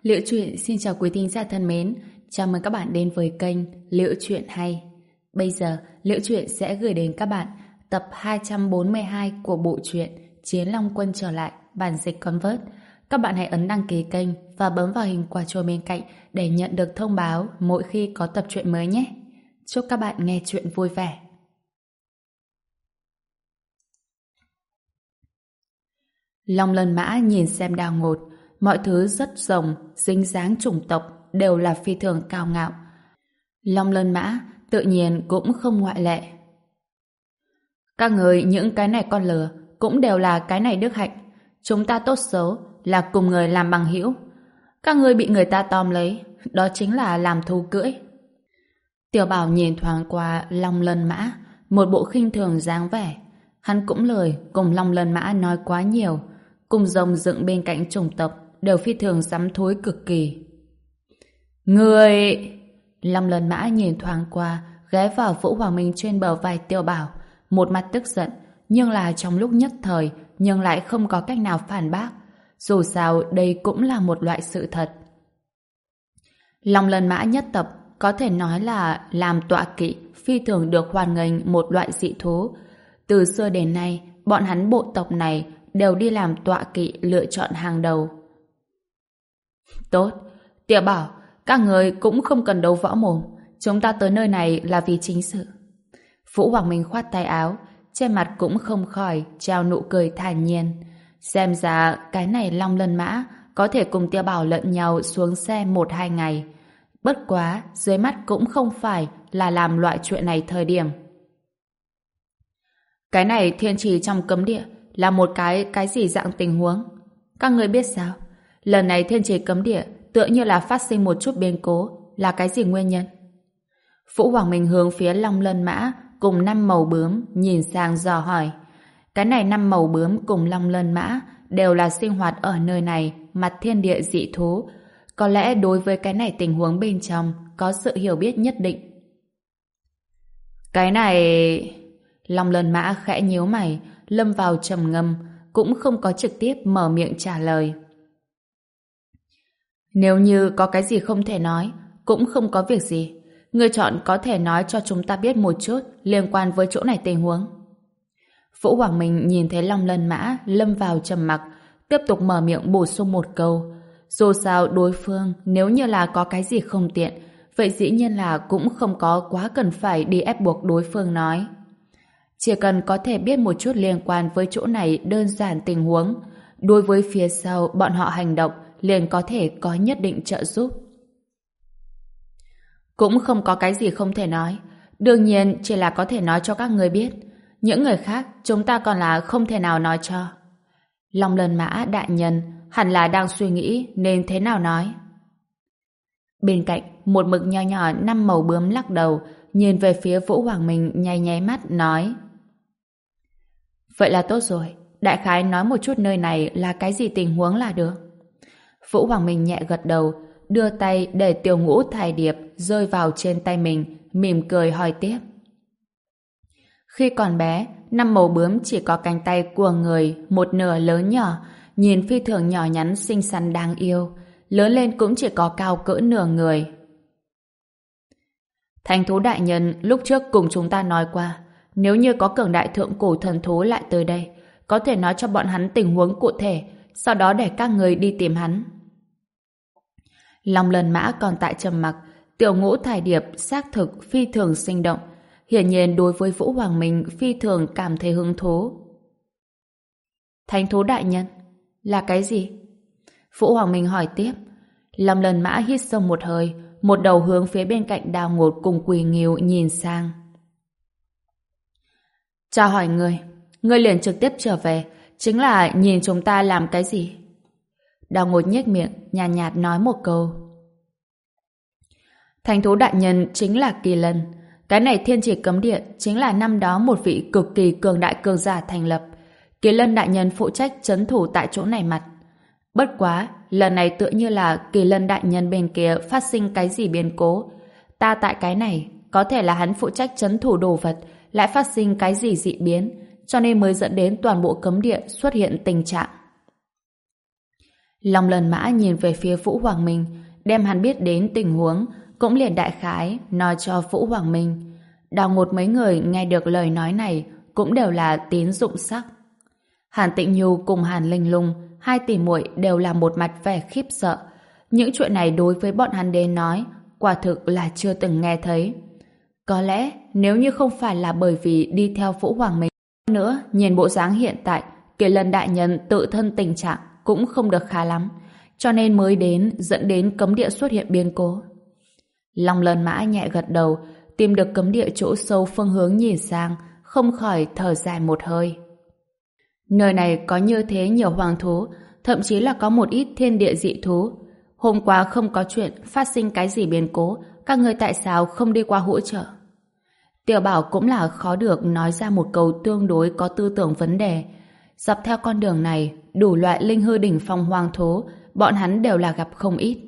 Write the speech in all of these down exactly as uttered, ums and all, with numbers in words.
Liễu Chuyện xin chào quý thính giả thân mến, chào mừng các bạn đến với kênh Liễu Chuyện Hay. Bây giờ, Liễu Chuyện sẽ gửi đến các bạn tập hai trăm bốn mươi hai của bộ truyện Chiến Long Quân trở lại, bản dịch Convert. Các bạn hãy ấn đăng ký kênh và bấm vào hình quả chuông bên cạnh để nhận được thông báo mỗi khi có tập truyện mới nhé. Chúc các bạn nghe truyện vui vẻ. Long Lân Mã nhìn xem Đào Ngột, mọi thứ rất rồng, dính dáng chủng tộc đều là phi thường cao ngạo. Long Lân Mã tự nhiên cũng không ngoại lệ. Các người những cái này con lừa cũng đều là cái này đức hạnh. Chúng ta tốt xấu là cùng người làm bằng hữu. Các người bị người ta tóm lấy, đó chính là làm thú cưỡi. Tiểu Bảo nhìn thoáng qua Long Lân Mã, một bộ khinh thường dáng vẻ. Hắn cũng lười cùng Long Lân Mã nói quá nhiều, cùng rồng dựng bên cạnh chủng tộc đều phi thường sắm thối cực kỳ. Người... Long Lân Mã nhìn thoáng qua, ghé vào Vũ Hoàng Minh trên bờ vai Tiểu Bảo, một mặt tức giận, nhưng là trong lúc nhất thời, nhưng lại không có cách nào phản bác. Dù sao, đây cũng là một loại sự thật. Long Lân Mã nhất tập có thể nói là làm tọa kỵ, phi thường được hoan nghênh một loại dị thú. Từ xưa đến nay, bọn hắn bộ tộc này đều đi làm tọa kỵ lựa chọn hàng đầu. Tốt, Tiểu Bảo, các người cũng không cần đấu võ mồm, chúng ta tới nơi này là vì chính sự. Vũ Hoàng Minh khoát tay áo, trên mặt cũng không khỏi treo nụ cười thản nhiên. Xem ra cái này Long Lân Mã có thể cùng Tiểu Bảo lẫn nhau xuống xe một hai ngày. Bất quá, dưới mắt cũng không phải là làm loại chuyện này thời điểm. Cái này thiên trì trong cấm địa là một cái cái gì dạng tình huống? Các người biết sao? Lần này thiên trì cấm địa tựa như là phát sinh một chút biến cố, là cái gì nguyên nhân? Vũ Hoàng Minh hướng phía Long Lân Mã cùng năm màu bướm nhìn sang dò hỏi. Cái này năm màu bướm cùng Long Lân Mã đều là sinh hoạt ở nơi này, mặt thiên địa dị thú. Có lẽ đối với cái này tình huống bên trong có sự hiểu biết nhất định. Cái này... Long Lân Mã khẽ nhíu mày, lâm vào trầm ngâm, cũng không có trực tiếp mở miệng trả lời. Nếu như có cái gì không thể nói, cũng không có việc gì. Người chọn có thể nói cho chúng ta biết một chút liên quan với chỗ này tình huống. Vũ Hoàng Minh nhìn thấy Long Lân Mã lâm vào trầm mặc, tiếp tục mở miệng bổ sung một câu. Dù sao đối phương nếu như là có cái gì không tiện, vậy dĩ nhiên là cũng không có quá cần phải đi ép buộc đối phương nói. Chỉ cần có thể biết một chút liên quan với chỗ này đơn giản tình huống, đối với phía sau bọn họ hành động liền có thể có nhất định trợ giúp. Cũng không có cái gì không thể nói, đương nhiên chỉ là có thể nói cho các người biết. Những người khác chúng ta còn là không thể nào nói cho. Long Lân Mã đại nhân hẳn là đang suy nghĩ nên thế nào nói. Bên cạnh một mực nho nhỏ năm màu bướm lắc đầu, nhìn về phía Vũ Hoàng Minh nháy nháy mắt nói: Vậy là tốt rồi, đại khái nói một chút nơi này là cái gì tình huống là được. Vũ Hoàng Minh nhẹ gật đầu, đưa tay để Tiểu Ngũ Thải Điệp rơi vào trên tay mình, mỉm cười hỏi tiếp. Khi còn bé, năm màu bướm chỉ có cánh tay của người một nửa lớn nhỏ, nhìn phi thường nhỏ nhắn xinh xắn đáng yêu, lớn lên cũng chỉ có cao cỡ nửa người. Thánh thú đại nhân lúc trước cùng chúng ta nói qua, nếu như có cường đại thượng cổ thần thú lại tới đây, có thể nói cho bọn hắn tình huống cụ thể, sau đó để các người đi tìm hắn. Long Lân Mã còn tại trầm mặc, Tiểu Ngũ Thải Điệp xác thực phi thường sinh động, hiển nhiên đối với Vũ Hoàng Minh phi thường cảm thấy hứng thú. Thánh thú đại nhân là cái gì? Vũ Hoàng Minh hỏi tiếp. Long Lân Mã hít sâu một hơi, một đầu hướng phía bên cạnh Đào Ngột cùng Quỳ Nghiêu nhìn sang. Chào hỏi người, người liền trực tiếp trở về, chính là nhìn chúng ta làm cái gì? Đào Ngột nhếch miệng, nhàn nhạt, nhạt nói một câu. Thánh thú đại nhân chính là Kỳ Lân. Cái này thiên chỉ cấm địa chính là năm đó một vị cực kỳ cường đại cường giả thành lập. Kỳ Lân đại nhân phụ trách trấn thủ tại chỗ này mặt. Bất quá, lần này tựa như là Kỳ Lân đại nhân bên kia phát sinh cái gì biến cố. Ta tại cái này, có thể là hắn phụ trách trấn thủ đồ vật, lại phát sinh cái gì dị biến, cho nên mới dẫn đến toàn bộ cấm địa xuất hiện tình trạng. Long Lân Mã nhìn về phía Vũ Hoàng Minh, đem hắn biết đến tình huống, cũng liền đại khái nói cho Vũ Hoàng Minh. Đào Ngột mấy người nghe được lời nói này cũng đều là tín dụng sắc. Hàn Tịnh Nhu cùng Hàn Linh Lung, hai tỷ muội đều là một mặt vẻ khiếp sợ. Những chuyện này đối với bọn hắn đến nói, quả thực là chưa từng nghe thấy. Có lẽ nếu như không phải là bởi vì đi theo Vũ Hoàng Minh nữa, nhìn bộ dáng hiện tại, Kỳ Lân đại nhân tự thân tình trạng cũng không được khá lắm, cho nên mới đến dẫn đến cấm địa xuất hiện biến cố. Long Lân Mã nhẹ gật đầu, tìm được cấm địa chỗ sâu phương hướng nhìn sang, không khỏi thở dài một hơi. Nơi này có như thế nhiều hoàng thú, thậm chí là có một ít thiên địa dị thú. Hôm qua không có chuyện phát sinh cái gì biến cố, các người tại sao không đi qua hỗ trợ? Tiểu Bảo cũng là khó được nói ra một câu tương đối có tư tưởng vấn đề. Dọc theo con đường này, đủ loại linh hư đỉnh phong hoang thú, bọn hắn đều là gặp không ít.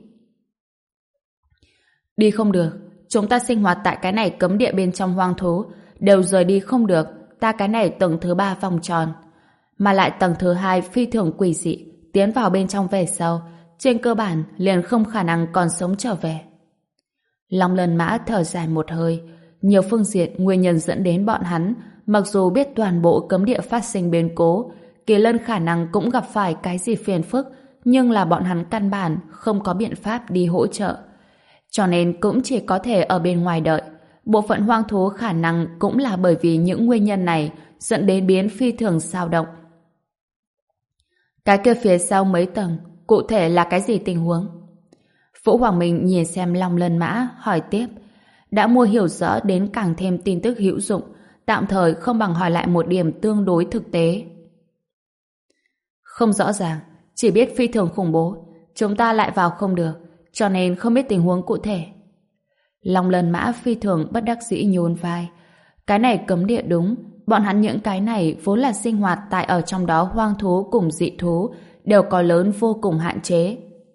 Đi không được, chúng ta sinh hoạt tại cái này cấm địa bên trong hoang thú, đều rời đi không được, ta cái này tầng thứ ba vòng tròn. Mà lại tầng thứ hai phi thường quỷ dị, tiến vào bên trong về sau, trên cơ bản liền không khả năng còn sống trở về. Long Lân Mã thở dài một hơi, nhiều phương diện nguyên nhân dẫn đến bọn hắn, mặc dù biết toàn bộ cấm địa phát sinh biến cố, Kỳ Lân khả năng cũng gặp phải cái gì phiền phức, nhưng là bọn hắn căn bản không có biện pháp đi hỗ trợ. Cho nên cũng chỉ có thể ở bên ngoài đợi. Bộ phận hoang thú khả năng cũng là bởi vì những nguyên nhân này dẫn đến biến phi thường xao động. Cái kia phía sau mấy tầng, cụ thể là cái gì tình huống? Vũ Hoàng Minh nhìn xem Long Lân Mã, hỏi tiếp. Đã mua hiểu rõ đến càng thêm tin tức hữu dụng, tạm thời không bằng hỏi lại một điểm tương đối thực tế. Không rõ ràng, chỉ biết phi thường khủng bố, chúng ta lại vào không được, cho nên không biết tình huống cụ thể. Long Lân Mã phi thường bất đắc dĩ nhún vai. Cái này cấm địa đúng, bọn hắn những cái này vốn là sinh hoạt tại ở trong đó hoang thú cùng dị thú, đều có lớn vô cùng hạn chế.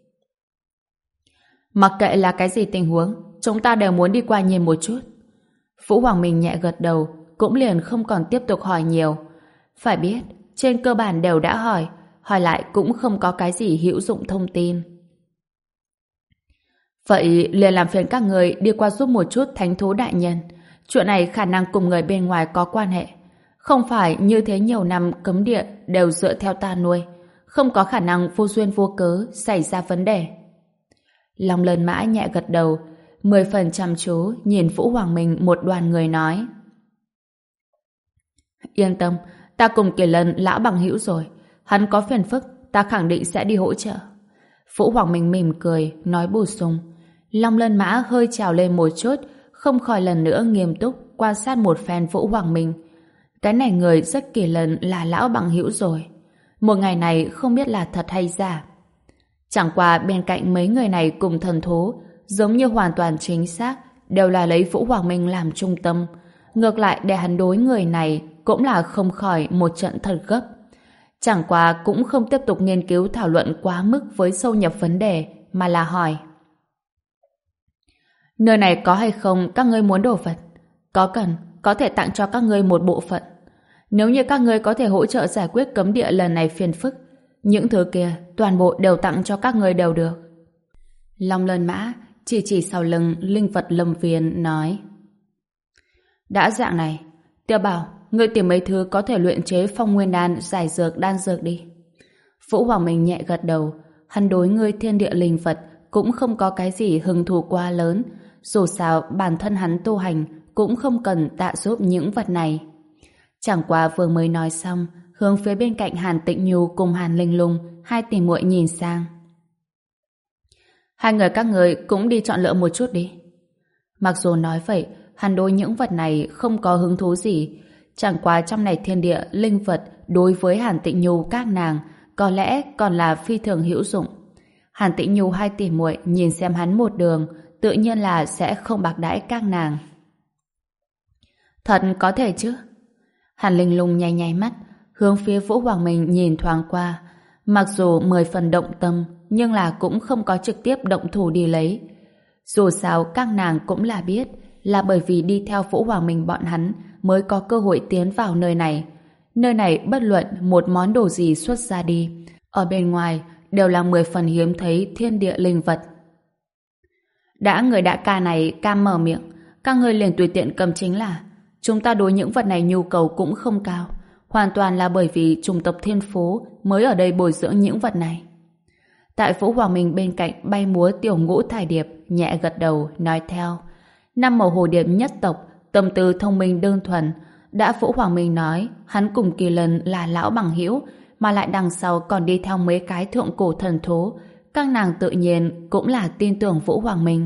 Mặc kệ là cái gì tình huống, chúng ta đều muốn đi qua nhìn một chút. Vũ Hoàng Minh nhẹ gật đầu, cũng liền không còn tiếp tục hỏi nhiều. Phải biết, trên cơ bản đều đã hỏi, hỏi lại cũng không có cái gì hữu dụng thông tin. Vậy liền làm phiền các người đi qua giúp một chút thánh thú đại nhân. Chuyện này khả năng cùng người bên ngoài có quan hệ. Không phải như thế nhiều năm cấm địa đều dựa theo ta nuôi. Không có khả năng vô duyên vô cớ xảy ra vấn đề. Long Lân Mã nhẹ gật đầu, mười phần chăm chú nhìn Vũ Hoàng Minh một đoàn người nói. Yên tâm, ta cùng Kỳ Lân lão bằng hữu rồi. Hắn có phiền phức, ta khẳng định sẽ đi hỗ trợ. Vũ Hoàng Minh mỉm cười, nói bổ sung. Long Lân Mã hơi trào lên một chút, không khỏi lần nữa nghiêm túc quan sát một phen Vũ Hoàng Minh. Cái này người rất Kỳ Lân là lão bằng hữu rồi. Một ngày này không biết là thật hay giả. Chẳng qua bên cạnh mấy người này cùng thần thú, giống như hoàn toàn chính xác, đều là lấy Vũ Hoàng Minh làm trung tâm. Ngược lại để hắn đối người này cũng là không khỏi một trận thật gấp. Chẳng qua cũng không tiếp tục nghiên cứu thảo luận quá mức với sâu nhập vấn đề, mà là hỏi. Nơi này có hay không các ngươi muốn đồ vật? Có cần, có thể tặng cho các ngươi một bộ phận. Nếu như các ngươi có thể hỗ trợ giải quyết cấm địa lần này phiền phức, những thứ kia toàn bộ đều tặng cho các ngươi đều được. Long Lân Mã chỉ chỉ sau lưng linh vật lâm viên nói. Đã dạng này, Tiêu Bảo, ngươi tìm mấy thứ có thể luyện chế phong nguyên đan, giải dược, đan dược đi. Vũ Hoàng Minh nhẹ gật đầu, hắn đối ngươi thiên địa linh vật cũng không có cái gì hứng thú quá lớn, dù sao bản thân hắn tu hành cũng không cần tạ giúp những vật này. Chẳng qua vừa mới nói xong, hướng phía bên cạnh Hàn Tịnh Nhu cùng Hàn Linh Lung, hai tỷ muội nhìn sang. Hai người các người cũng đi chọn lựa một chút đi. Mặc dù nói vậy, hắn đối những vật này không có hứng thú gì, chẳng qua trong này thiên địa linh vật đối với Hàn Tịnh Nhu các nàng có lẽ còn là phi thường hữu dụng. Hàn Tịnh Nhu hai tỷ muội nhìn xem hắn một đường, tự nhiên là sẽ không bạc đãi các nàng. Thật có thể chứ? Hàn Linh Lung nháy nháy mắt, hướng phía Vũ Hoàng Minh nhìn thoáng qua. Mặc dù mười phần động tâm, nhưng là cũng không có trực tiếp động thủ đi lấy. Dù sao các nàng cũng là biết, là bởi vì đi theo Vũ Hoàng Minh bọn hắn mới có cơ hội tiến vào nơi này. Nơi này bất luận một món đồ gì xuất ra đi, ở bên ngoài đều là mười phần hiếm thấy thiên địa linh vật. Đã người đại ca này cam mở miệng, các ngươi liền tùy tiện cầm chính là chúng ta đối những vật này nhu cầu cũng không cao, hoàn toàn là bởi vì chủng tộc thiên phú mới ở đây bồi dưỡng những vật này. Tại Vũ Hoàng Minh bên cạnh bay múa tiểu ngũ thải điệp nhẹ gật đầu nói theo. Năm màu hồ điệp nhất tộc, tâm tư thông minh đơn thuần. Đã Vũ Hoàng Minh nói hắn cùng Kỳ Lân là lão bằng hữu, mà lại đằng sau còn đi theo mấy cái thượng cổ thần thú, các nàng tự nhiên cũng là tin tưởng Vũ Hoàng Minh.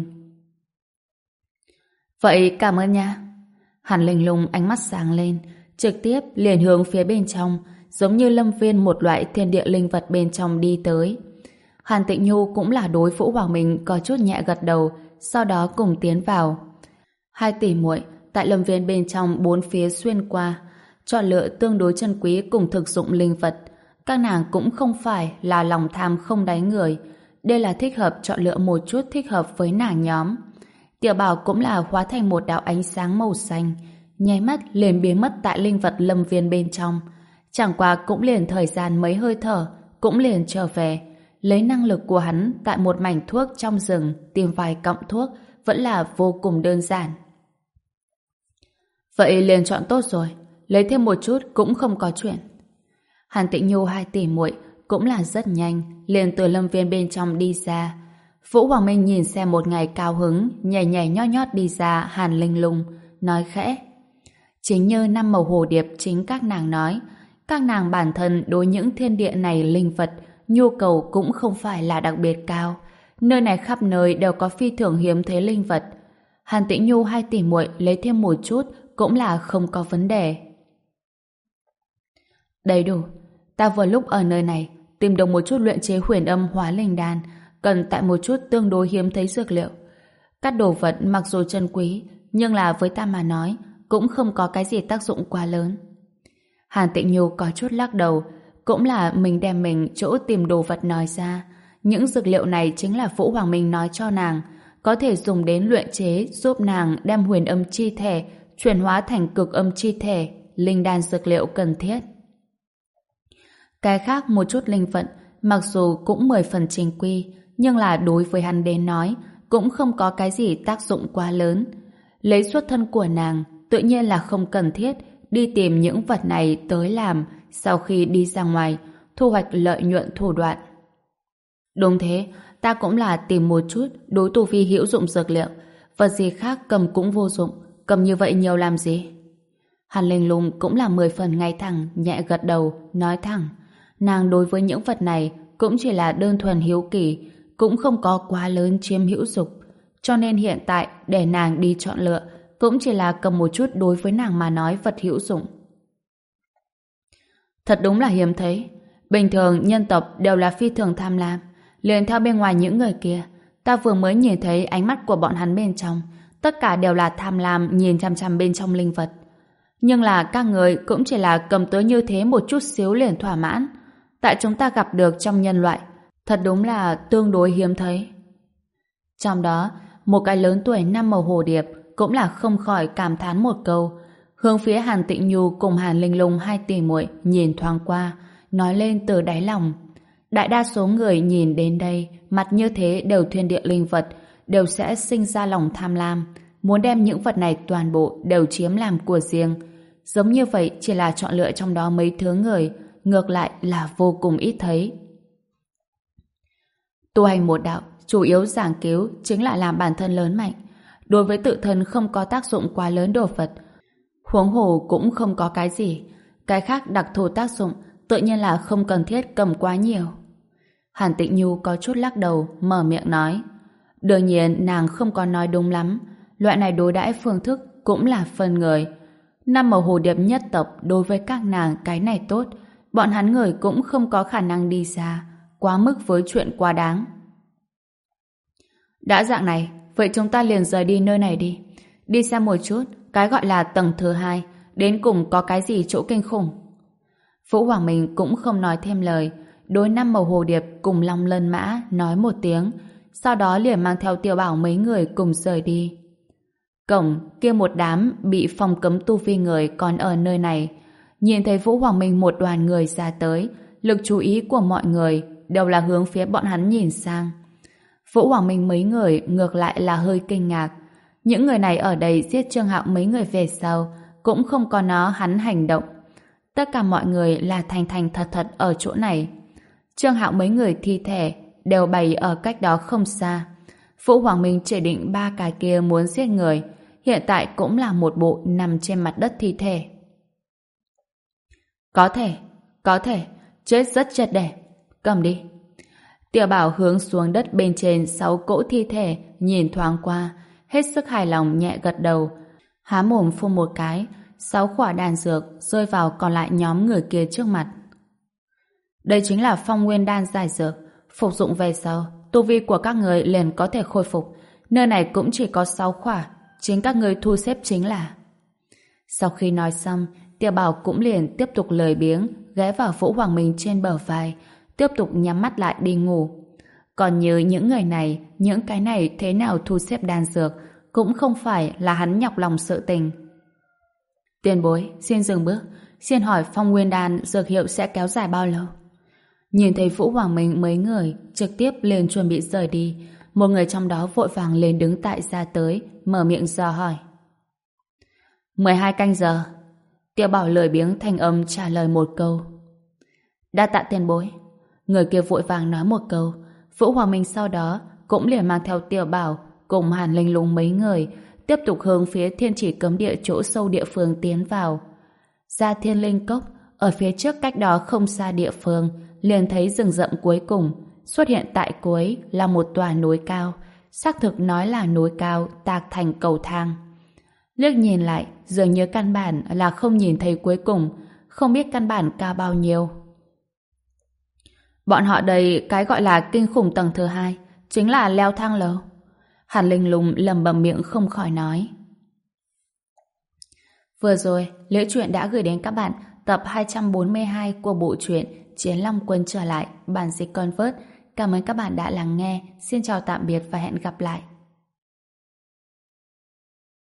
Vậy cảm ơn nha. Hàn Linh Lung ánh mắt sáng lên, trực tiếp liền hướng phía bên trong, giống như lâm viên một loại thiên địa linh vật bên trong đi tới. Hàn Tịnh Nhu cũng là đối Vũ Hoàng Minh có chút nhẹ gật đầu, sau đó cùng tiến vào. Hai tỷ muội tại lâm viên bên trong bốn phía xuyên qua, chọn lựa tương đối chân quý cùng thực dụng linh vật. Các nàng cũng không phải là lòng tham không đáy người, đây là thích hợp chọn lựa một chút thích hợp với nàng nhóm. Tiểu Bảo cũng là hóa thành một đạo ánh sáng màu xanh, nháy mắt liền biến mất tại linh vật lâm viên bên trong. Chẳng qua cũng liền thời gian mấy hơi thở, cũng liền trở về. Lấy năng lực của hắn tại một mảnh thuốc trong rừng tìm vài cọng thuốc vẫn là vô cùng đơn giản. Vậy liền chọn tốt rồi, lấy thêm một chút cũng không có chuyện. Hàn Tịnh Nhu hai tỷ muội cũng là rất nhanh, liền từ lâm viên bên trong đi ra. Vũ Hoàng Minh nhìn xem một ngày cao hứng, nhảy nhảy nhót nhót đi ra Hàn Linh Lung, nói khẽ. Chính như năm màu hồ điệp chính các nàng nói, các nàng bản thân đối những thiên địa này linh vật, nhu cầu cũng không phải là đặc biệt cao. Nơi này khắp nơi đều có phi thường hiếm thấy linh vật. Hàn Tĩnh Nhu hai tỷ muội lấy thêm một chút cũng là không có vấn đề. Đầy đủ. Ta vừa lúc ở nơi này tìm được một chút luyện chế huyền âm hóa linh đan, cần tại một chút tương đối hiếm thấy dược liệu. Các đồ vật mặc dù chân quý, nhưng là với ta mà nói cũng không có cái gì tác dụng quá lớn. Hàn Tịnh Nhu có chút lắc đầu, cũng là mình đem mình chỗ tìm đồ vật nói ra. Những dược liệu này chính là Vũ Hoàng Minh nói cho nàng, có thể dùng đến luyện chế giúp nàng đem huyền âm chi thể chuyển hóa thành cực âm chi thể, linh đan dược liệu cần thiết. Cái khác một chút linh vận, mặc dù cũng mười phần chính quy, nhưng là đối với hắn đến nói, cũng không có cái gì tác dụng quá lớn. Lấy xuất thân của nàng, tự nhiên là không cần thiết đi tìm những vật này tới làm, sau khi đi ra ngoài, thu hoạch lợi nhuận thủ đoạn. Đúng thế, ta cũng là tìm một chút đối tu vi hữu dụng dược liệu, vật gì khác cầm cũng vô dụng, cầm như vậy nhiều làm gì? Hàn Linh Lung cũng là mười phần ngay thẳng, nhẹ gật đầu, nói thẳng. Nàng đối với những vật này cũng chỉ là đơn thuần hiếu kỳ, cũng không có quá lớn chiếm hữu dục, cho nên hiện tại để nàng đi chọn lựa cũng chỉ là cầm một chút đối với nàng mà nói vật hữu dụng. Thật đúng là hiếm thấy. Bình thường nhân tộc đều là phi thường tham lam, liền theo bên ngoài những người kia, ta vừa mới nhìn thấy ánh mắt của bọn hắn bên trong, tất cả đều là tham lam nhìn chăm chăm bên trong linh vật. Nhưng là các người cũng chỉ là cầm tới như thế một chút xíu liền thỏa mãn. Tại chúng ta gặp được trong nhân loại, thật đúng là tương đối hiếm thấy. Trong đó, một cái lớn tuổi năm màu hồ điệp cũng là không khỏi cảm thán một câu, hướng phía Hàn Tịnh Nhu cùng Hàn Linh Lung hai tỷ muội nhìn thoáng qua, nói lên từ đáy lòng. Đại đa số người nhìn đến đây, mặt như thế đều thiên địa linh vật, đều sẽ sinh ra lòng tham lam, muốn đem những vật này toàn bộ đều chiếm làm của riêng. Giống như vậy chỉ là chọn lựa trong đó mấy thứ người, ngược lại là vô cùng ít thấy. Tu hành một đạo, chủ yếu giảng cứu chính là làm bản thân lớn mạnh. Đối với tự thân không có tác dụng quá lớn đồ vật, huống hồ cũng không có cái gì. Cái khác đặc thù tác dụng tự nhiên là không cần thiết cầm quá nhiều. Hàn Tịnh Nhu có chút lắc đầu, mở miệng nói. Đương nhiên nàng không có nói đúng lắm. Loại này đối đãi phương thức cũng là phân người. Năm màu hồ điệp nhất tộc đối với các nàng cái này tốt, bọn hắn người cũng không có khả năng đi xa, quá mức với chuyện quá đáng. Đã dạng này, vậy chúng ta liền rời đi nơi này đi. Đi xem một chút, cái gọi là tầng thứ hai, đến cùng có cái gì chỗ kinh khủng. Vũ Hoàng Minh cũng không nói thêm lời, đối năm màu hồ điệp cùng Long Lân Mã nói một tiếng, sau đó liền mang theo Tiểu Bảo mấy người cùng rời đi. Cổng kia một đám bị phòng cấm tu vi người còn ở nơi này, nhìn thấy Vũ Hoàng Minh một đoàn người ra tới, lực chú ý của mọi người đều là hướng phía bọn hắn nhìn sang. Vũ Hoàng Minh mấy người ngược lại là hơi kinh ngạc. Những người này ở đây giết Trương Hạo mấy người về sau cũng không có nó hắn hành động. Tất cả mọi người là thành thành thật thật ở chỗ này. Trương Hạo mấy người thi thể đều bày ở cách đó không xa. Vũ Hoàng Minh chỉ định ba cái kia muốn giết người, hiện tại cũng là một bộ nằm trên mặt đất thi thể. Có thể, có thể, chết rất triệt để. Cầm đi. Tiểu Bảo hướng xuống đất bên trên sáu cỗ thi thể, nhìn thoáng qua, hết sức hài lòng nhẹ gật đầu, há mồm phun một cái, sáu quả đan dược rơi vào còn lại nhóm người kia trước mặt. Đây chính là phong nguyên đan giải dược, phục dụng về sau, tu vi của các người liền có thể khôi phục. Nơi này cũng chỉ có sáu quả, chính các người thu xếp chính là. Sau khi nói xong, Tiểu Bảo cũng liền tiếp tục lười biếng, ghé vào Vũ Hoàng Minh trên bờ vai, tiếp tục nhắm mắt lại đi ngủ. Còn như những người này, những cái này thế nào thu xếp đan dược, cũng không phải là hắn nhọc lòng sự tình. Tiền bối, xin dừng bước, xin hỏi phong nguyên đan dược hiệu sẽ kéo dài bao lâu? Nhìn thấy Vũ Hoàng Minh mấy người trực tiếp liền chuẩn bị rời đi, một người trong đó vội vàng lên đứng tại ra tới, mở miệng dò hỏi. mười hai canh giờ. Tiểu Bảo lười biếng thanh âm trả lời một câu. Đa tạ tiền bối. Người kia vội vàng nói một câu. Vũ Hoàng Minh sau đó cũng liền mang theo Tiểu Bảo cùng Hàn Linh Lung mấy người tiếp tục hướng phía thiên chỉ cấm địa chỗ sâu địa phương tiến vào. Ra thiên linh cốc, ở phía trước cách đó không xa địa phương, liền thấy rừng rậm cuối cùng. Xuất hiện tại cuối là một tòa núi cao, xác thực nói là núi cao tạc thành cầu thang. Liếc nhìn lại, dường như căn bản là không nhìn thấy cuối cùng, không biết căn bản cao bao nhiêu. Bọn họ đây cái gọi là kinh khủng tầng thứ hai, chính là leo thang lầu. Hàn Linh Lung lẩm bẩm miệng không khỏi nói. Vừa rồi, Liễu Chuyện đã gửi đến các bạn tập hai trăm bốn mươi hai của bộ truyện Chiến Long Quân trở lại, bản dịch Convert. Cảm ơn các bạn đã lắng nghe. Xin chào tạm biệt và hẹn gặp lại.